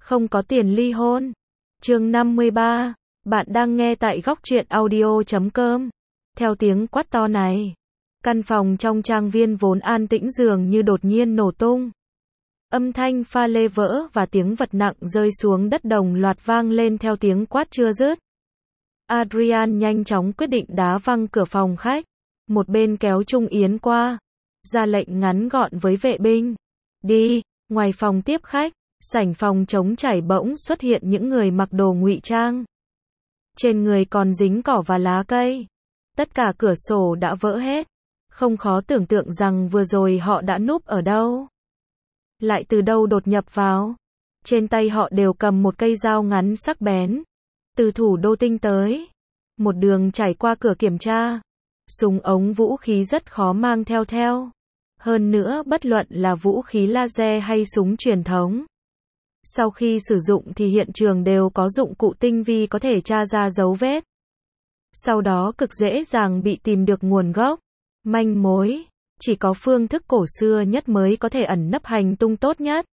không có tiền ly hôn. Chương 53. Bạn đang nghe tại góc truyện audio.com. Theo tiếng quát to này, căn phòng trong trang viên vốn an tĩnh dường như đột nhiên nổ tung. Âm thanh pha lê vỡ và tiếng vật nặng rơi xuống đất đồng loạt vang lên theo tiếng quát chưa dứt. Adrian nhanh chóng quyết định đá văng cửa phòng khách, một bên kéo Trung Yến qua, ra lệnh ngắn gọn với vệ binh. Đi. Ngoài phòng tiếp khách, sảnh phòng trống trải bỗng xuất hiện những người mặc đồ ngụy trang. Trên người còn dính cỏ và lá cây. Tất cả cửa sổ đã vỡ hết. Không khó tưởng tượng rằng vừa rồi họ đã núp ở đâu. Lại từ đâu đột nhập vào. Trên tay họ đều cầm một cây dao ngắn sắc bén. Từ thủ đô tinh tới. Một đường trải qua cửa kiểm tra. Súng ống vũ khí rất khó mang theo. Hơn nữa bất luận là vũ khí laser hay súng truyền thống. Sau khi sử dụng thì hiện trường đều có dụng cụ tinh vi có thể tra ra dấu vết. Sau đó cực dễ dàng bị tìm được nguồn gốc, manh mối. Chỉ có phương thức cổ xưa nhất mới có thể ẩn nấp hành tung tốt nhất.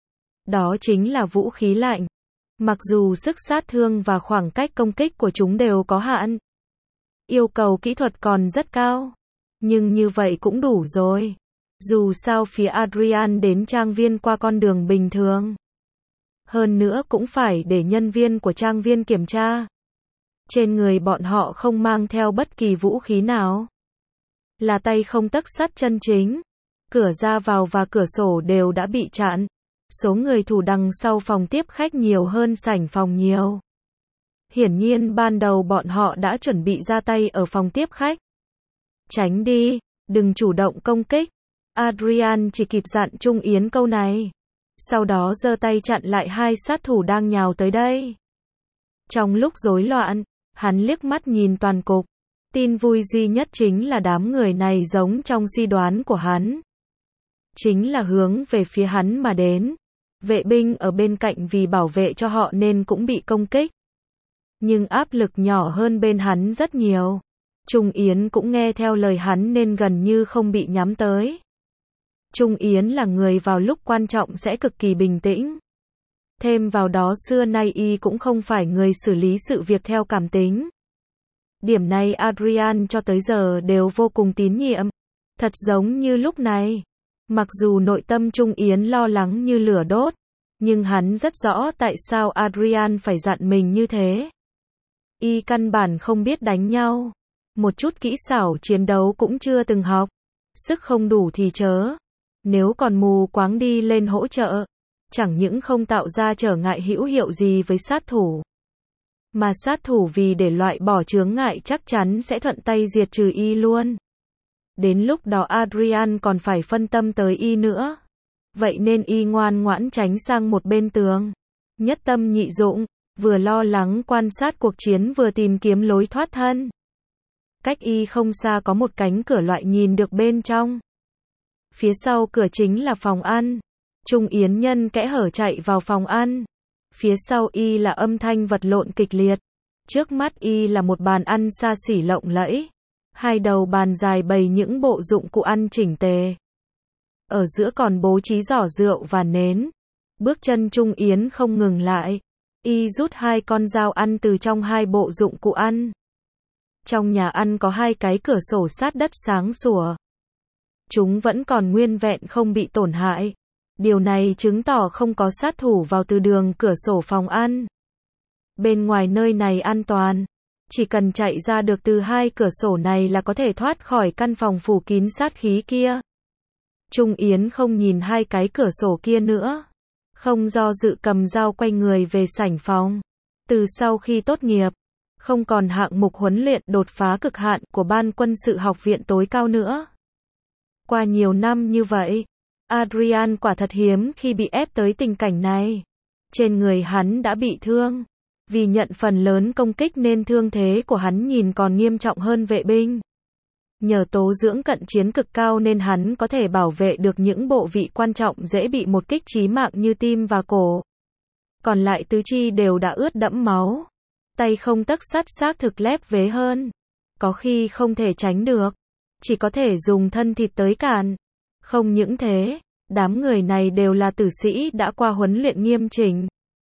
Đó chính là vũ khí lạnh. Mặc dù sức sát thương và khoảng cách công kích của chúng đều có hạn. Yêu cầu kỹ thuật còn rất cao. Nhưng như vậy cũng đủ rồi. Dù sao phía Adrian đến trang viên qua con đường bình thường. Hơn nữa cũng phải để nhân viên của trang viên kiểm tra. Trên người bọn họ không mang theo bất kỳ vũ khí nào. Là tay không tấc sắt chân chính. Cửa ra vào và cửa sổ đều đã bị chặn. Số người thủ đằng sau phòng tiếp khách nhiều hơn sảnh phòng nhiều. Hiển nhiên ban đầu bọn họ đã chuẩn bị ra tay ở phòng tiếp khách. Tránh đi, đừng chủ động công kích. Adrian chỉ kịp dặn Trung Yến câu này. Sau đó giơ tay chặn lại hai sát thủ đang nhào tới đây. Trong lúc rối loạn, hắn liếc mắt nhìn toàn cục. Tin vui duy nhất chính là đám người này giống trong suy đoán của hắn. Chính là hướng về phía hắn mà đến. Vệ binh ở bên cạnh vì bảo vệ cho họ nên cũng bị công kích. Nhưng áp lực nhỏ hơn bên hắn rất nhiều. Trung Yến cũng nghe theo lời hắn nên gần như không bị nhắm tới. Trung Yến là người vào lúc quan trọng sẽ cực kỳ bình tĩnh. Thêm vào đó xưa nay y cũng không phải người xử lý sự việc theo cảm tính. Điểm này Adrian cho tới giờ đều vô cùng tín nhiệm. Thật giống như lúc này. Mặc dù nội tâm Trung Yến lo lắng như lửa đốt. Nhưng hắn rất rõ tại sao Adrian phải dặn mình như thế. Y căn bản không biết đánh nhau. Một chút kỹ xảo chiến đấu cũng chưa từng học. Sức không đủ thì chớ. Nếu còn mù quáng đi lên hỗ trợ, chẳng những không tạo ra trở ngại hữu hiệu gì với sát thủ. Mà sát thủ vì để loại bỏ chướng ngại chắc chắn sẽ thuận tay diệt trừ y luôn. Đến lúc đó Adrian còn phải phân tâm tới y nữa. Vậy nên y ngoan ngoãn tránh sang một bên tường. Nhất tâm nhị dụng, vừa lo lắng quan sát cuộc chiến vừa tìm kiếm lối thoát thân. Cách y không xa có một cánh cửa loại nhìn được bên trong. Phía sau cửa chính là phòng ăn. Trung Yến nhân kẽ hở chạy vào phòng ăn. Phía sau y là âm thanh vật lộn kịch liệt. Trước mắt y là một bàn ăn xa xỉ lộng lẫy. Hai đầu bàn dài bày những bộ dụng cụ ăn chỉnh tề. Ở giữa còn bố trí giỏ rượu và nến. Bước chân Trung Yến không ngừng lại. Y rút hai con dao ăn từ trong hai bộ dụng cụ ăn. Trong nhà ăn có hai cái cửa sổ sát đất sáng sủa. Chúng vẫn còn nguyên vẹn không bị tổn hại. Điều này chứng tỏ không có sát thủ vào từ đường cửa sổ phòng ăn. Bên ngoài nơi này an toàn. Chỉ cần chạy ra được từ hai cửa sổ này là có thể thoát khỏi căn phòng phủ kín sát khí kia. Trung Yến không nhìn hai cái cửa sổ kia nữa. Không do dự cầm dao quay người về sảnh phòng. Từ sau khi tốt nghiệp, không còn hạng mục huấn luyện đột phá cực hạn của Ban Quân sự học viện tối cao nữa. Qua nhiều năm như vậy, Adrian quả thật hiếm khi bị ép tới tình cảnh này. Trên người hắn đã bị thương. Vì nhận phần lớn công kích nên thương thế của hắn nhìn còn nghiêm trọng hơn vệ binh. Nhờ tố dưỡng cận chiến cực cao nên hắn có thể bảo vệ được những bộ vị quan trọng dễ bị một kích chí mạng như tim và cổ. Còn lại tứ chi đều đã ướt đẫm máu. Tay không tấc sắt xác thực lép vế hơn. Có khi không thể tránh được. Chỉ có thể dùng thân thịt tới cản. Không những thế, đám người này đều là tử sĩ đã qua huấn luyện nghiêm chỉnh.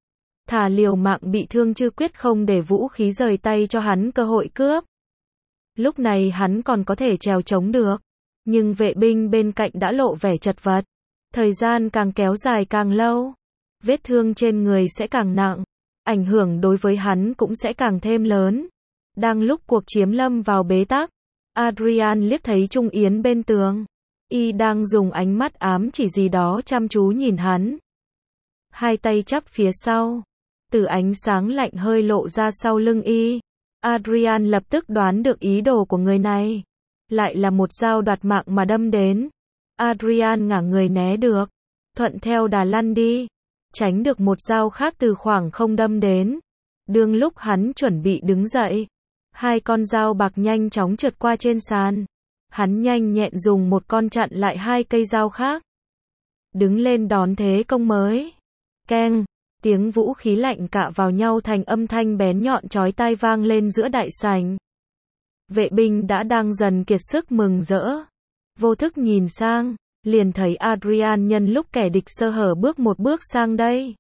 thà liều mạng bị thương chứ quyết không để vũ khí rời tay cho hắn cơ hội cướp. Lúc này hắn còn có thể trèo trống được, nhưng vệ binh bên cạnh đã lộ vẻ chật vật. Thời gian càng kéo dài càng lâu, vết thương trên người sẽ càng nặng, ảnh hưởng đối với hắn cũng sẽ càng thêm lớn. Đang lúc cuộc chiếm lâm vào bế tắc, Adrian liếc thấy Trung Yến bên tường. Y đang dùng ánh mắt ám chỉ gì đó chăm chú nhìn hắn. Hai tay chắp phía sau, từ ánh sáng lạnh hơi lộ ra sau lưng Y. Adrian lập tức đoán được ý đồ của người này. Lại là một dao đoạt mạng mà đâm đến. Adrian ngả người né được, thuận theo đà lăn đi, tránh được một dao khác từ khoảng không đâm đến. Đương lúc hắn chuẩn bị đứng dậy, hai con dao bạc nhanh chóng trượt qua trên sàn. Hắn nhanh nhẹn dùng một con chặn lại hai cây dao khác. Đứng lên đón thế công mới. Keng, tiếng vũ khí lạnh cạ vào nhau thành âm thanh bén nhọn chói tai vang lên giữa đại sảnh. Vệ binh đã đang dần kiệt sức mừng rỡ. Vô thức nhìn sang, liền thấy Adrian nhân lúc kẻ địch sơ hở bước một bước sang đây.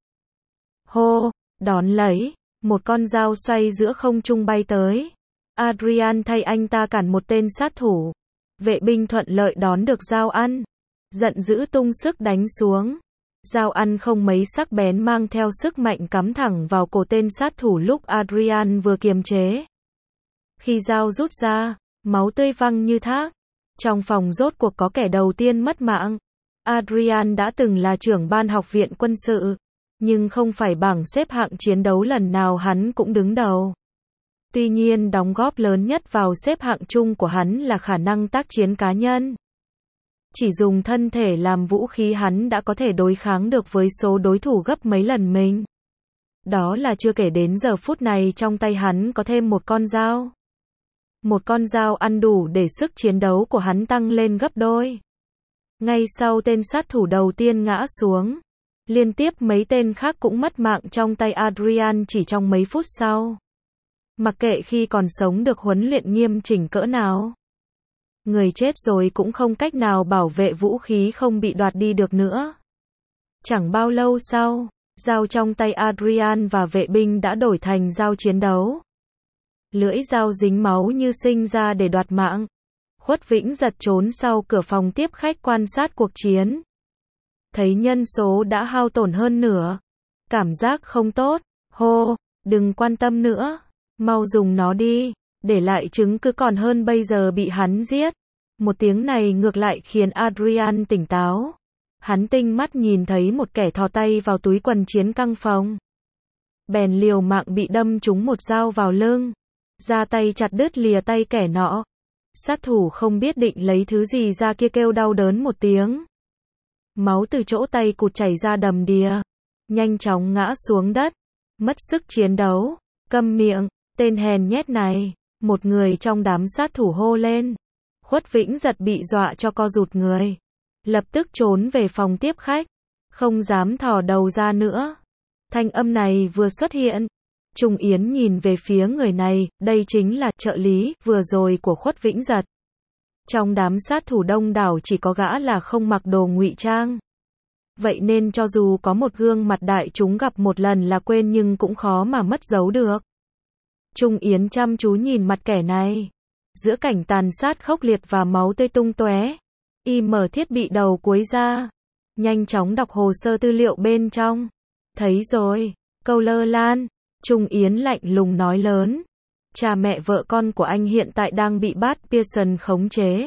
Hô, đón lấy, một con dao xoay giữa không trung bay tới. Adrian thay anh ta cản một tên sát thủ. Vệ binh thuận lợi đón được dao ăn, giận dữ tung sức đánh xuống. Dao ăn không mấy sắc bén mang theo sức mạnh cắm thẳng vào cổ tên sát thủ lúc Adrian vừa kiềm chế. Khi dao rút ra, máu tươi văng như thác. Trong phòng rốt cuộc có kẻ đầu tiên mất mạng. Adrian đã từng là trưởng ban học viện quân sự, nhưng không phải bảng xếp hạng chiến đấu lần nào hắn cũng đứng đầu. Tuy nhiên đóng góp lớn nhất vào xếp hạng chung của hắn là khả năng tác chiến cá nhân. Chỉ dùng thân thể làm vũ khí hắn đã có thể đối kháng được với số đối thủ gấp mấy lần mình. Đó là chưa kể đến giờ phút này trong tay hắn có thêm một con dao. Một con dao ăn đủ để sức chiến đấu của hắn tăng lên gấp đôi. Ngay sau tên sát thủ đầu tiên ngã xuống, liên tiếp mấy tên khác cũng mất mạng trong tay Adrian chỉ trong mấy phút sau. Mặc kệ khi còn sống được huấn luyện nghiêm chỉnh cỡ nào, người chết rồi cũng không cách nào bảo vệ vũ khí không bị đoạt đi được nữa. Chẳng bao lâu sau, dao trong tay Adrian và vệ binh đã đổi thành dao chiến đấu. Lưỡi dao dính máu như sinh ra để đoạt mạng. Khuất Vĩnh giật trốn sau cửa phòng tiếp khách quan sát cuộc chiến. Thấy nhân số đã hao tổn hơn nửa. Cảm giác không tốt. Hô, đừng quan tâm nữa. Mau dùng nó đi. Để lại chứng cứ còn hơn bây giờ bị hắn giết. Một tiếng này ngược lại khiến Adrian tỉnh táo. Hắn tinh mắt nhìn thấy một kẻ thò tay vào túi quần chiến căng phòng. Bèn liều mạng bị đâm trúng một dao vào lưng. Ra tay chặt đứt lìa tay kẻ nọ. Sát thủ không biết định lấy thứ gì ra kia kêu đau đớn một tiếng. Máu từ chỗ tay cụt chảy ra đầm đìa. Nhanh chóng ngã xuống đất. Mất sức chiến đấu. Câm miệng, tên hèn nhét này. Một người trong đám sát thủ hô lên. Khuất Vĩnh giật bị dọa cho co rụt người. Lập tức trốn về phòng tiếp khách. Không dám thò đầu ra nữa. Thanh âm này vừa xuất hiện. Trung Yến nhìn về phía người này, đây chính là trợ lý vừa rồi của Khuất Vĩnh giật. Trong đám sát thủ đông đảo chỉ có gã là không mặc đồ ngụy trang. Vậy nên cho dù có một gương mặt đại chúng gặp một lần là quên nhưng cũng khó mà mất dấu được. Trung Yến chăm chú nhìn mặt kẻ này. Giữa cảnh tàn sát khốc liệt và máu tươi tung tóe, y mở thiết bị đầu cuối ra. Nhanh chóng đọc hồ sơ tư liệu bên trong. Thấy rồi, câu lơ lan. Trung Yến lạnh lùng nói lớn. Cha mẹ vợ con của anh hiện tại đang bị Bart Pearson khống chế.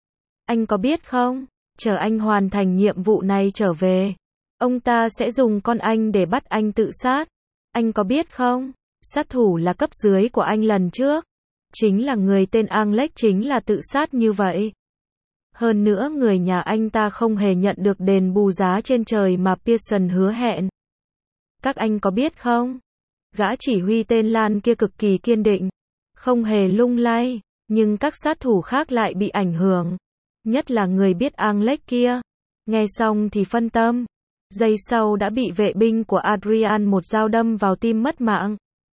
Anh có biết không? Chờ anh hoàn thành nhiệm vụ này trở về, ông ta sẽ dùng con anh để bắt anh tự sát. Anh có biết không? Sát thủ là cấp dưới của anh lần trước. Chính là người tên Alex chính là tự sát như vậy. Hơn nữa người nhà anh ta không hề nhận được đền bù giá trên trời mà Pearson hứa hẹn. Các anh có biết không? Gã chỉ huy tên Lan kia cực kỳ kiên định, không hề lung lay, nhưng các sát thủ khác lại bị ảnh hưởng. Nhất là người biết Alex kia. Nghe xong thì phân tâm. Giây sau đã bị vệ binh của Adrian một dao đâm vào tim mất mạng.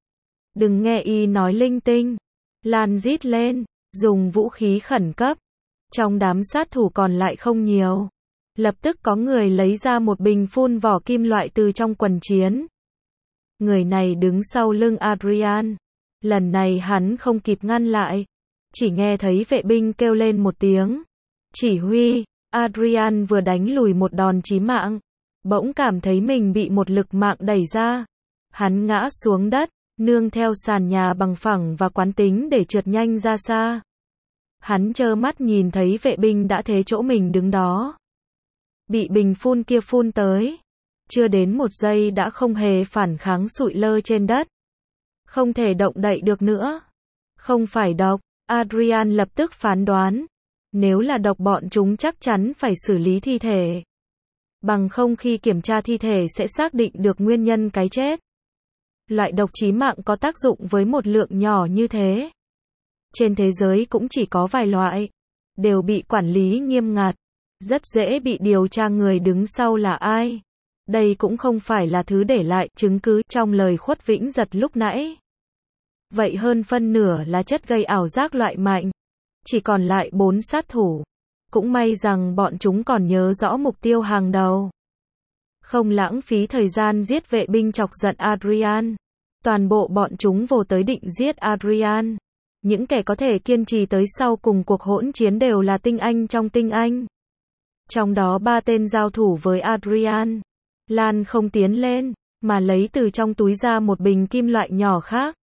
Đừng nghe y nói linh tinh. Lan rít lên, dùng vũ khí khẩn cấp. Trong đám sát thủ còn lại không nhiều. Lập tức có người lấy ra một bình phun vỏ kim loại từ trong quần chiến. Người này đứng sau lưng Adrian. Lần này hắn không kịp ngăn lại. Chỉ nghe thấy vệ binh kêu lên một tiếng. Chỉ huy, Adrian vừa đánh lùi một đòn chí mạng. Bỗng cảm thấy mình bị một lực mạng đẩy ra. Hắn ngã xuống đất, nương theo sàn nhà bằng phẳng và quán tính để trượt nhanh ra xa. Hắn trơ mắt nhìn thấy vệ binh đã thế chỗ mình đứng đó. Bị bình phun kia phun tới. Chưa đến một giây đã không hề phản kháng, sụi lơ trên đất. Không thể động đậy được nữa. Không phải độc, Adrian lập tức phán đoán. Nếu là độc bọn chúng chắc chắn phải xử lý thi thể. Bằng không khi kiểm tra thi thể sẽ xác định được nguyên nhân cái chết. Loại độc chí mạng có tác dụng với một lượng nhỏ như thế. Trên thế giới cũng chỉ có vài loại. Đều bị quản lý nghiêm ngặt. Rất dễ bị điều tra người đứng sau là ai. Đây cũng không phải là thứ để lại chứng cứ trong lời Khuất Vĩnh Giật lúc nãy. Vậy hơn phân nửa là chất gây ảo giác loại mạnh. Chỉ còn lại 4 sát thủ. Cũng may rằng bọn chúng còn nhớ rõ mục tiêu hàng đầu. Không lãng phí thời gian giết vệ binh chọc giận Adrian. Toàn bộ bọn chúng vồ tới định giết Adrian. Những kẻ có thể kiên trì tới sau cùng cuộc hỗn chiến đều là tinh anh trong tinh anh. Trong đó 3 tên giao thủ với Adrian. Lan không tiến lên, mà lấy từ trong túi ra một bình kim loại nhỏ khác.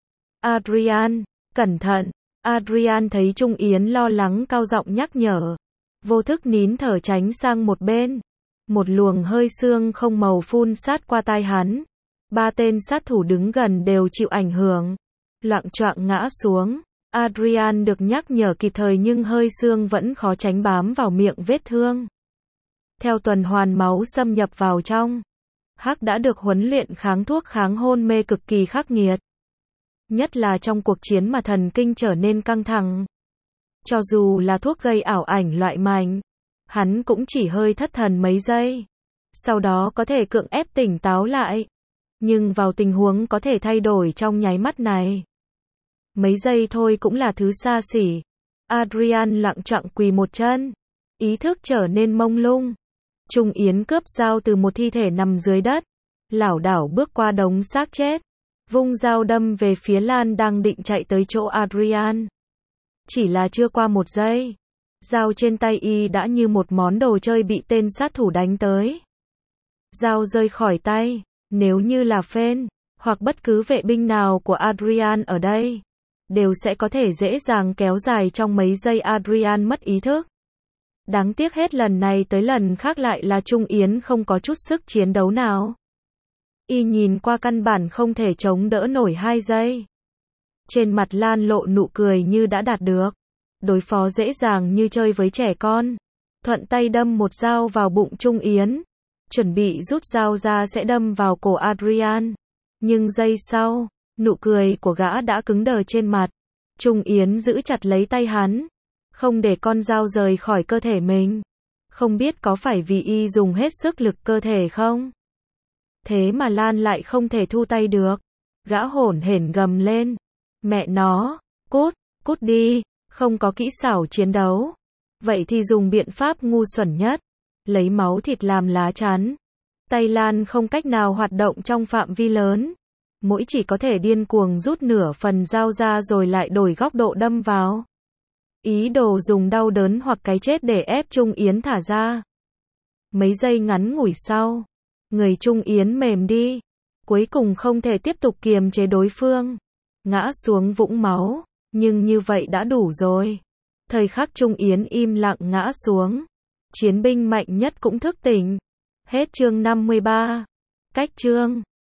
Adrian, cẩn thận. Adrian thấy Trung Yến lo lắng cao giọng nhắc nhở. Vô thức nín thở tránh sang một bên. Một luồng hơi sương không màu phun sát qua tai hắn. 3 tên sát thủ đứng gần đều chịu ảnh hưởng. Loạng choạng ngã xuống. Adrian được nhắc nhở kịp thời nhưng hơi sương vẫn khó tránh bám vào miệng vết thương. Theo tuần hoàn máu xâm nhập vào trong. Hắc đã được huấn luyện kháng thuốc kháng hôn mê cực kỳ khắc nghiệt. Nhất là trong cuộc chiến mà thần kinh trở nên căng thẳng. Cho dù là thuốc gây ảo ảnh loại mạnh, hắn cũng chỉ hơi thất thần mấy giây. Sau đó có thể cưỡng ép tỉnh táo lại. Nhưng vào tình huống có thể thay đổi trong nháy mắt này. Mấy giây thôi cũng là thứ xa xỉ. Adrian lặng choạng quỳ một chân. Ý thức trở nên mông lung. Trung Yến cướp dao từ một thi thể nằm dưới đất. Lảo đảo bước qua đống xác chết. Vung dao đâm về phía Lan đang định chạy tới chỗ Adrian. Chỉ là chưa qua một giây. Dao trên tay y đã như một món đồ chơi bị tên sát thủ đánh tới. Dao rơi khỏi tay. Nếu như là Phên, hoặc bất cứ vệ binh nào của Adrian ở đây, đều sẽ có thể dễ dàng kéo dài trong mấy giây Adrian mất ý thức. Đáng tiếc hết lần này tới lần khác lại là Trung Yến không có chút sức chiến đấu nào. Y nhìn qua căn bản không thể chống đỡ nổi 2 giây. Trên mặt Lan lộ nụ cười như đã đạt được. Đối phó dễ dàng như chơi với trẻ con. Thuận tay đâm một dao vào bụng Trung Yến. Chuẩn bị rút dao ra sẽ đâm vào cổ Adrian. Nhưng giây sau, nụ cười của gã đã cứng đờ trên mặt. Trung Yến giữ chặt lấy tay hắn. Không để con dao rời khỏi cơ thể mình. Không biết có phải vì y dùng hết sức lực cơ thể không? Thế mà Lan lại không thể thu tay được. Gã hổn hển gầm lên. Mẹ nó, cút đi, không có kỹ xảo chiến đấu. Vậy thì dùng biện pháp ngu xuẩn nhất. Lấy máu thịt làm lá chắn. Tay Lan không cách nào hoạt động trong phạm vi lớn. Mỗi chỉ có thể điên cuồng rút nửa phần dao ra rồi lại đổi góc độ đâm vào. Ý đồ dùng đau đớn hoặc cái chết để ép Trung Yến thả ra. Mấy giây ngắn ngủi sau, người Trung Yến mềm đi. Cuối cùng không thể tiếp tục kiềm chế đối phương. Ngã xuống vũng máu. Nhưng như vậy đã đủ rồi. Thời khắc Trung Yến im lặng ngã xuống. Chiến binh mạnh nhất cũng thức tỉnh. Hết chương 53. Cách chương